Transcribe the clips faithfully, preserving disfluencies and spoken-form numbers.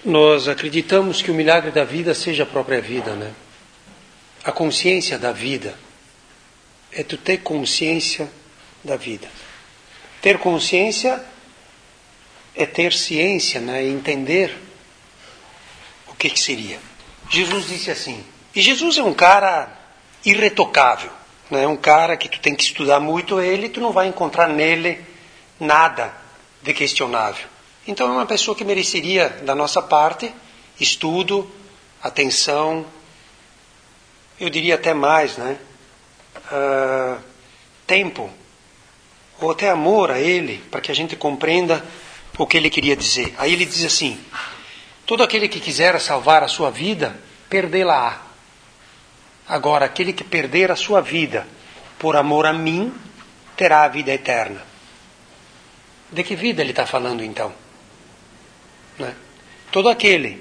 Nós acreditamos que o milagre da vida seja a própria vida, né? A consciência da vida é tu ter consciência da vida. Ter consciência é ter ciência, né? E entender o que, que seria. Jesus disse assim, e Jesus é um cara irretocável, né? É um cara que tu tem que estudar muito ele, tu não vai encontrar nele nada de questionável. Então é uma pessoa que mereceria, da nossa parte, estudo, atenção, eu diria até mais, né? Uh, tempo, ou até amor a ele, para que a gente compreenda o que ele queria dizer. Aí ele diz assim, todo aquele que quiser salvar a sua vida, perdê-la-á. Agora, aquele que perder a sua vida por amor a mim, terá a vida eterna. De que vida ele está falando então? Né? Todo aquele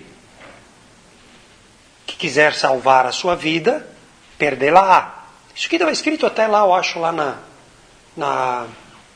que quiser salvar a sua vida, perdê-la-á. Isso aqui estava escrito até lá, eu acho, lá na, na,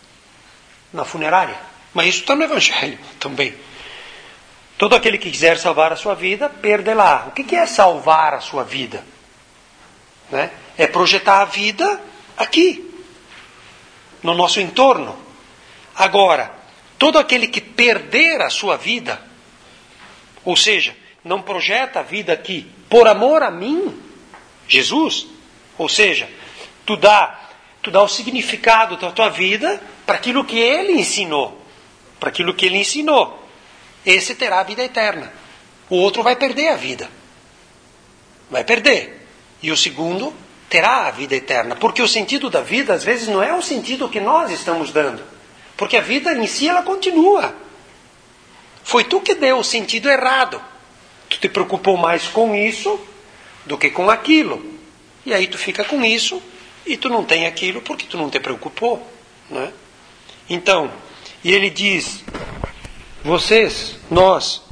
na funerária. Mas isso está no Evangelho também. Todo aquele que quiser salvar a sua vida, perdê-la-á. O que, que é salvar a sua vida? Né? É projetar a vida aqui, no nosso entorno. Agora, todo aquele que perder a sua vida, ou seja, não projeta a vida aqui por amor a mim, Jesus, ou seja, tu dá, tu dá o significado da tua vida para aquilo que ele ensinou, para aquilo que ele ensinou, esse terá a vida eterna. O outro vai perder a vida, vai perder, e o segundo terá a vida eterna, porque o sentido da vida às vezes não é o sentido que nós estamos dando, porque a vida em si ela continua. Foi tu que deu o sentido errado. Tu te preocupou mais com isso do que com aquilo. E aí tu fica com isso e tu não tem aquilo porque tu não te preocupou. Né? Então, e ele diz, vocês, nós,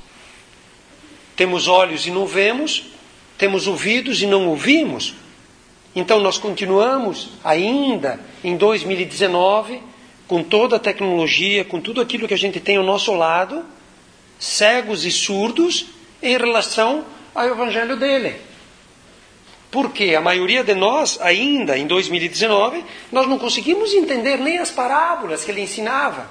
temos olhos e não vemos, temos ouvidos e não ouvimos. Então nós continuamos ainda em dois mil e dezenove, com toda a tecnologia, com tudo aquilo que a gente tem ao nosso lado, cegos e surdos em relação ao Evangelho dele. Porque a maioria de nós, ainda em dois mil e dezenove, nós não conseguimos entender nem as parábolas que ele ensinava.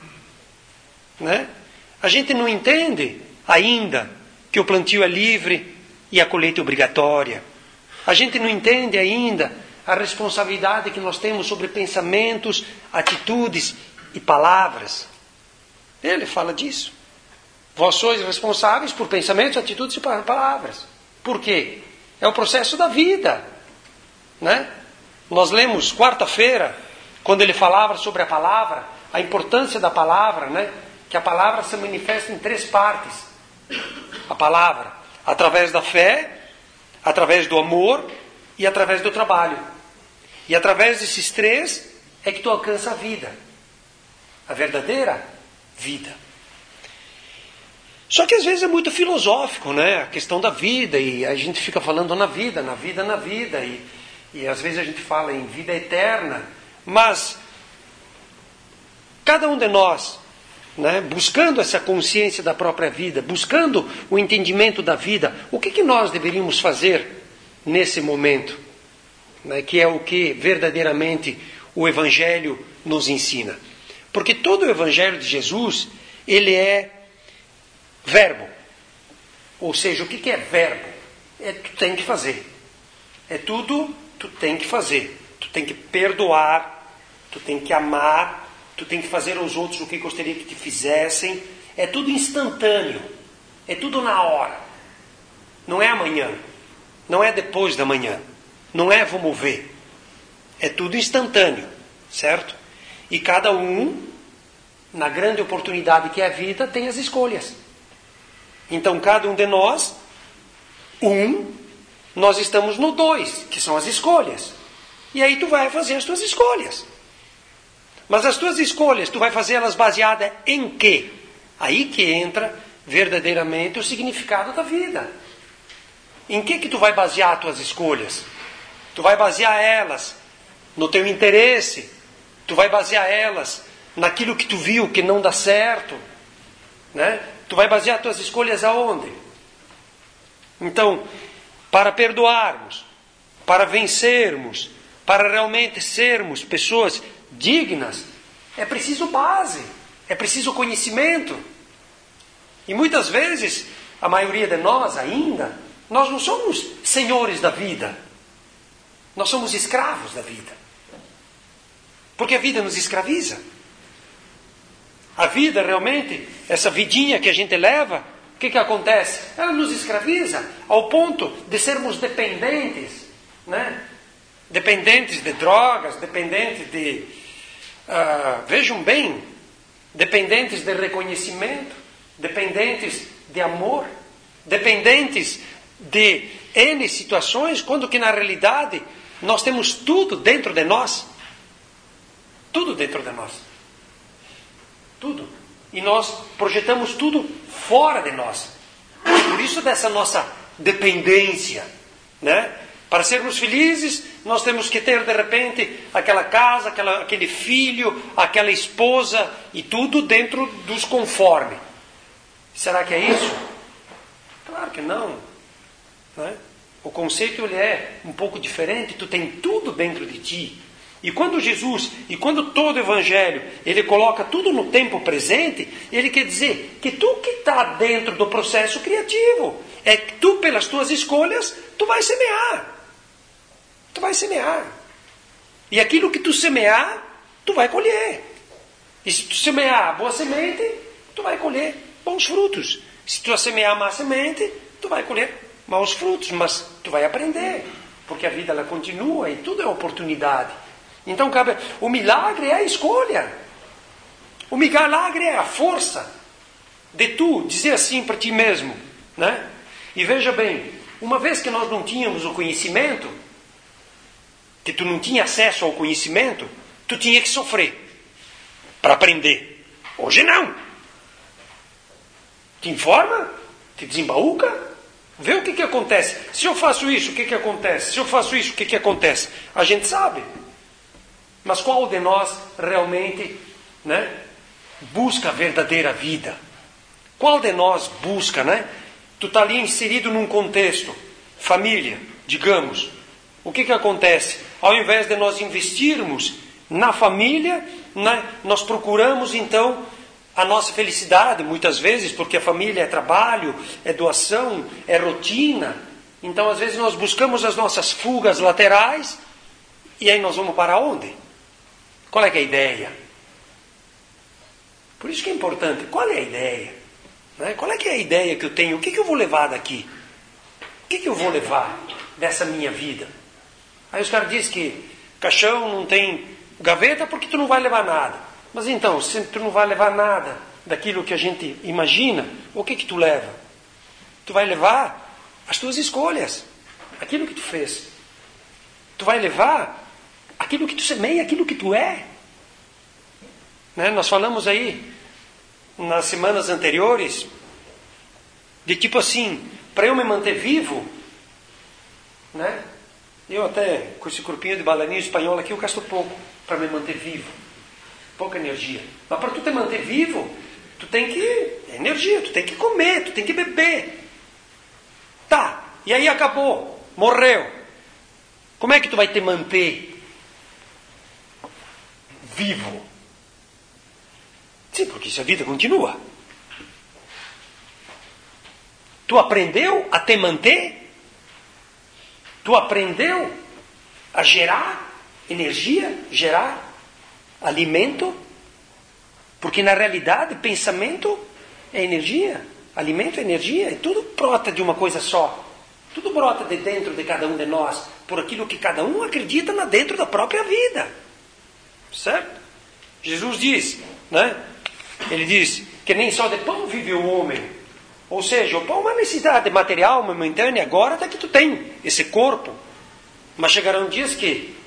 Né? A gente não entende ainda que o plantio é livre e a colheita é obrigatória. A gente não entende ainda a responsabilidade que nós temos sobre pensamentos, atitudes e palavras. Ele fala disso. Vós sois responsáveis por pensamentos, atitudes e palavras. Por quê? É o processo da vida. Né? Nós lemos quarta-feira, quando ele falava sobre a palavra, a importância da palavra, né? Que a palavra se manifesta em três partes. A palavra, através da fé, através do amor e através do trabalho. E através desses três é que tu alcança a vida. A verdadeira vida. Só que às vezes é muito filosófico, né? A questão da vida, e a gente fica falando na vida, na vida, na vida, e, e às vezes a gente fala em vida eterna, mas cada um de nós, né, buscando essa consciência da própria vida, buscando o entendimento da vida, o que, que nós deveríamos fazer nesse momento? Né, que é o que verdadeiramente o Evangelho nos ensina. Porque todo o Evangelho de Jesus, ele é verbo. Ou seja, o que é verbo? É tu tem que fazer. É tudo tu tem que fazer. Tu tem que perdoar, tu tem que amar, tu tem que fazer aos outros o que gostaria que te fizessem. É tudo instantâneo. É tudo na hora. Não é amanhã. Não é depois da manhã. Não é vamos ver. É tudo instantâneo. Certo? E cada um, na grande oportunidade que é a vida, tem as escolhas. Então, cada um de nós, um, nós estamos no dois, que são as escolhas. E aí tu vai fazer as tuas escolhas. Mas as tuas escolhas, tu vai fazê-las baseadas em quê? Aí que entra verdadeiramente o significado da vida. Em que que tu vai basear as tuas escolhas? Tu vai basear elas no teu interesse. Tu vai basear elas naquilo que tu viu que não dá certo. Né? Tu vai basear tuas escolhas aonde? Então, para perdoarmos, para vencermos, para realmente sermos pessoas dignas, é preciso base, é preciso conhecimento. E muitas vezes, a maioria de nós ainda, nós não somos senhores da vida. Nós somos escravos da vida. Porque a vida nos escraviza. A vida realmente, essa vidinha que a gente leva, o que, que acontece? Ela nos escraviza ao ponto de sermos dependentes, né? Dependentes de drogas, dependentes de... Uh, vejam bem, dependentes de reconhecimento, dependentes de amor, dependentes de N situações, quando que na realidade nós temos tudo dentro de nós. Tudo dentro de nós. Tudo. E nós projetamos tudo fora de nós. Por isso dessa nossa dependência, né? Para sermos felizes, nós temos que ter de repente aquela casa, aquela, aquele filho, aquela esposa e tudo dentro dos conforme. Será que é isso? Claro que não. Né? O conceito ele é um pouco diferente. Tu tem tudo dentro de ti. E quando Jesus, e quando todo o Evangelho, ele coloca tudo no tempo presente, ele quer dizer que tu que está dentro do processo criativo, é que tu, pelas tuas escolhas, tu vai semear. Tu vai semear. E aquilo que tu semear, tu vai colher. E se tu semear boa semente, tu vai colher bons frutos. Se tu semear má semente, tu vai colher maus frutos. Mas tu vai aprender. Porque a vida ela continua e tudo é oportunidade. Então, cabe, o milagre é a escolha. O milagre é a força de tu dizer assim para ti mesmo. Né? E veja bem, uma vez que nós não tínhamos o conhecimento, que tu não tinha acesso ao conhecimento, tu tinha que sofrer para aprender. Hoje não. Te informa, te desembaúca, vê o que, que acontece. Se eu faço isso, o que, que acontece? Se eu faço isso, o que, que acontece? A gente sabe. Mas qual de nós realmente, né, busca a verdadeira vida? Qual de nós busca, né? Tu está ali inserido num contexto, família, digamos. O que, que acontece? Ao invés de nós investirmos na família, né, nós procuramos então a nossa felicidade, muitas vezes, porque a família é trabalho, é doação, é rotina. Então, às vezes, nós buscamos as nossas fugas laterais e aí nós vamos para onde? Qual é que é a ideia? Por isso que é importante. Qual é a ideia? Né? Qual é que é a ideia que eu tenho? O que, que eu vou levar daqui? O que, que eu vou levar dessa minha vida? Aí os caras dizem que caixão não tem gaveta porque tu não vai levar nada. Mas então, se tu não vai levar nada daquilo que a gente imagina, o que que tu leva? Tu vai levar as tuas escolhas, aquilo que tu fez. Tu vai levar aquilo que tu semeia, aquilo que tu é. Né? Nós falamos aí, nas semanas anteriores, de tipo assim, para eu me manter vivo, né? Eu até, com esse corpinho de bailarino espanhol aqui, eu gasto pouco para me manter vivo. Pouca energia. Mas para tu te manter vivo, tu tem que... É energia, tu tem que comer, tu tem que beber. Tá, e aí acabou, morreu. Como é que tu vai te manter vivo? Sim, porque se a vida continua. Tu aprendeu a te manter? Tu aprendeu a gerar energia, gerar alimento? Porque na realidade, pensamento é energia, alimento é energia, e tudo brota de uma coisa só. Tudo brota de dentro de cada um de nós, por aquilo que cada um acredita na dentro da própria vida. Certo? Jesus diz, né? Ele diz que nem só de pão vive o homem. Ou seja, o pão é uma necessidade material, momentânea, agora até que tu tem esse corpo. Mas chegarão dias que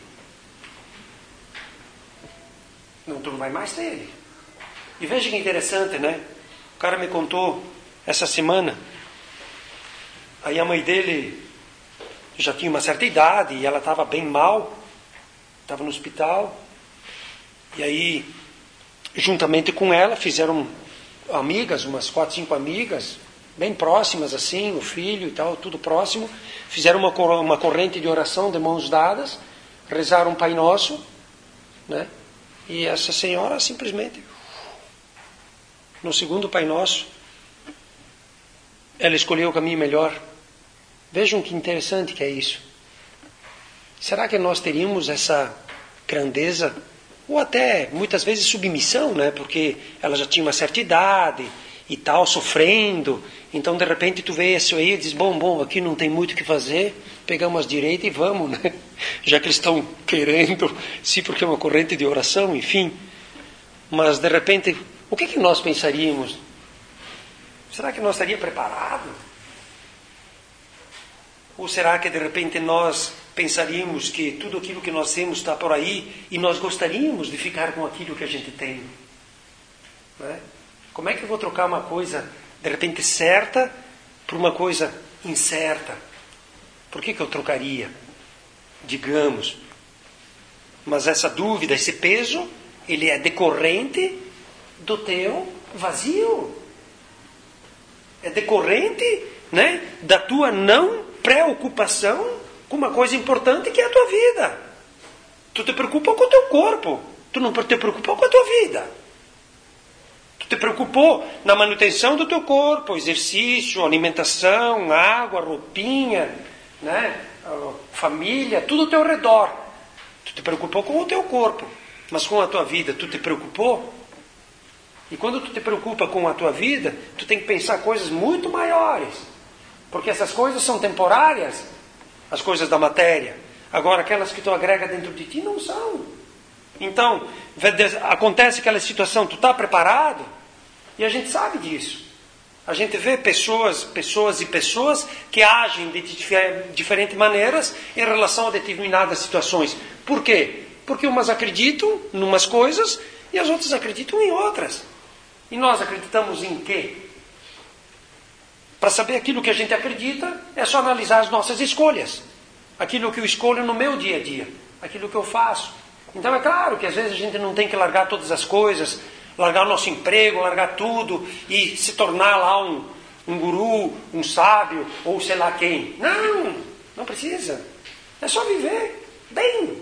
não, tu não vai mais ter ele. E veja que interessante, né? O cara me contou essa semana. Aí a mãe dele já tinha uma certa idade e ela estava bem mal. Estava no hospital. E aí, juntamente com ela, fizeram amigas, umas quatro, cinco amigas, bem próximas assim, o filho e tal, tudo próximo, fizeram uma, uma corrente de oração de mãos dadas, rezaram um Pai Nosso, né? E essa senhora simplesmente, no segundo Pai Nosso, ela escolheu o caminho melhor. Vejam que interessante que é isso. Será que nós teríamos essa grandeza, ou até muitas vezes submissão, né? Porque ela já tinha uma certa idade e tal, sofrendo, então de repente tu vê isso aí e diz, bom, bom, aqui não tem muito o que fazer, pegamos as direitas e vamos, né? Já que eles estão querendo, sim, porque é uma corrente de oração, enfim. Mas de repente, o que, que nós pensaríamos? Será que nós estaríamos preparados? Ou será que de repente nós pensaríamos que tudo aquilo que nós temos está por aí e nós gostaríamos de ficar com aquilo que a gente tem? Não é? Como é que eu vou trocar uma coisa, de repente, certa por uma coisa incerta? Por que que eu trocaria? Digamos. Mas essa dúvida, esse peso, ele é decorrente do teu vazio. É decorrente, né, da tua não preocupação com uma coisa importante que é a tua vida. Tu te preocupa com o teu corpo. Tu não te preocupa com a tua vida. Te preocupou na manutenção do teu corpo, exercício, alimentação, água, roupinha, né? Família, tudo ao teu redor. Tu te preocupou com o teu corpo, mas com a tua vida, tu te preocupou? E quando tu te preocupa com a tua vida, tu tem que pensar coisas muito maiores, porque essas coisas são temporárias, as coisas da matéria. Agora, aquelas que tu agrega dentro de ti não são. Então, acontece aquela situação, tu está preparado? E a gente sabe disso. A gente vê pessoas, pessoas e pessoas que agem de diferentes maneiras em relação a determinadas situações. Por quê? Porque umas acreditam em umas coisas e as outras acreditam em outras. E nós acreditamos em quê? Para saber aquilo que a gente acredita, é só analisar as nossas escolhas. Aquilo que eu escolho no meu dia a dia. Aquilo que eu faço. Então é claro que às vezes a gente não tem que largar todas as coisas, largar o nosso emprego, largar tudo e se tornar lá um, um guru, um sábio ou sei lá quem. Não, não precisa. É só viver bem.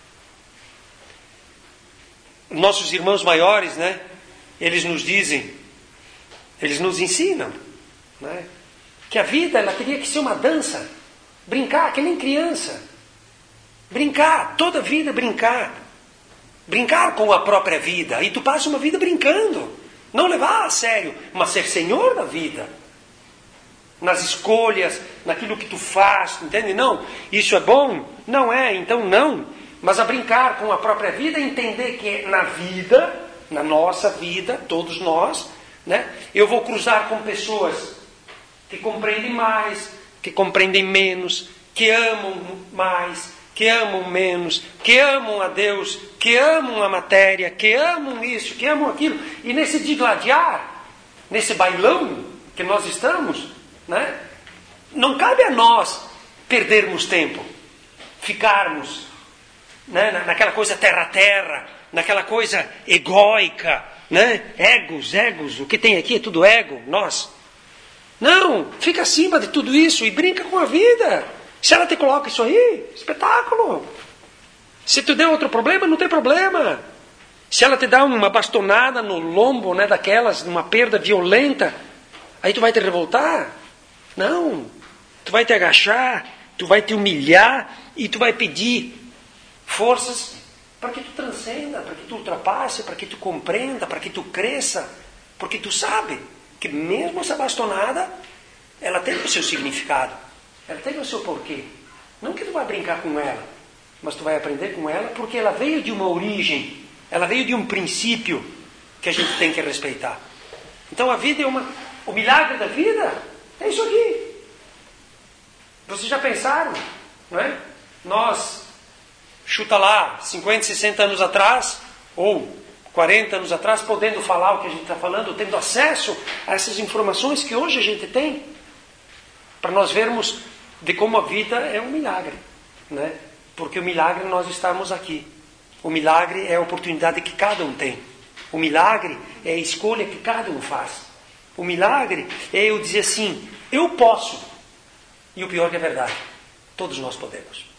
Nossos irmãos maiores, né? Eles nos dizem, eles nos ensinam, né? Que a vida ela teria que ser uma dança. Brincar, que nem criança. Brincar, toda vida brincar. Brincar com a própria vida. E tu passa uma vida brincando. Não levar a sério, mas ser senhor da vida. Nas escolhas, naquilo que tu faz, entende? Não, isso é bom? Não é, então não. Mas a brincar com a própria vida, entender que na vida, na nossa vida, todos nós, né? Eu vou cruzar com pessoas que compreendem mais, que compreendem menos, que amam mais, que amam menos, que amam a Deus, que amam a matéria, que amam isso, que amam aquilo. E nesse digladiar, nesse bailão que nós estamos, né? Não cabe a nós perdermos tempo, ficarmos, né? naquela coisa terra-terra, naquela coisa egóica, né? Egos, egos, o que tem aqui é tudo ego, nós. Não, fica acima de tudo isso e brinca com a vida. Se ela te coloca isso aí, espetáculo. Se tu der outro problema, não tem problema. Se ela te dá uma bastonada no lombo, né, daquelas, uma perda violenta, aí tu vai te revoltar? Não. Tu vai te agachar, tu vai te humilhar e tu vai pedir forças para que tu transcenda, para que tu ultrapasse, para que tu compreenda, para que tu cresça. Porque tu sabe que mesmo essa bastonada, ela tem o seu significado. Ela tem o seu porquê. Não que tu vai brincar com ela, mas tu vai aprender com ela porque ela veio de uma origem, ela veio de um princípio que a gente tem que respeitar. Então a vida é uma... O milagre da vida é isso aqui. Vocês já pensaram, não é? Nós, chuta lá, cinquenta, sessenta anos atrás, ou quarenta anos atrás, podendo falar o que a gente está falando, tendo acesso a essas informações que hoje a gente tem, para nós vermos de como a vida é um milagre, né? Porque o milagre nós estamos aqui. O milagre é a oportunidade que cada um tem. O milagre é a escolha que cada um faz. O milagre é eu dizer assim, eu posso. E o pior que é verdade, todos nós podemos.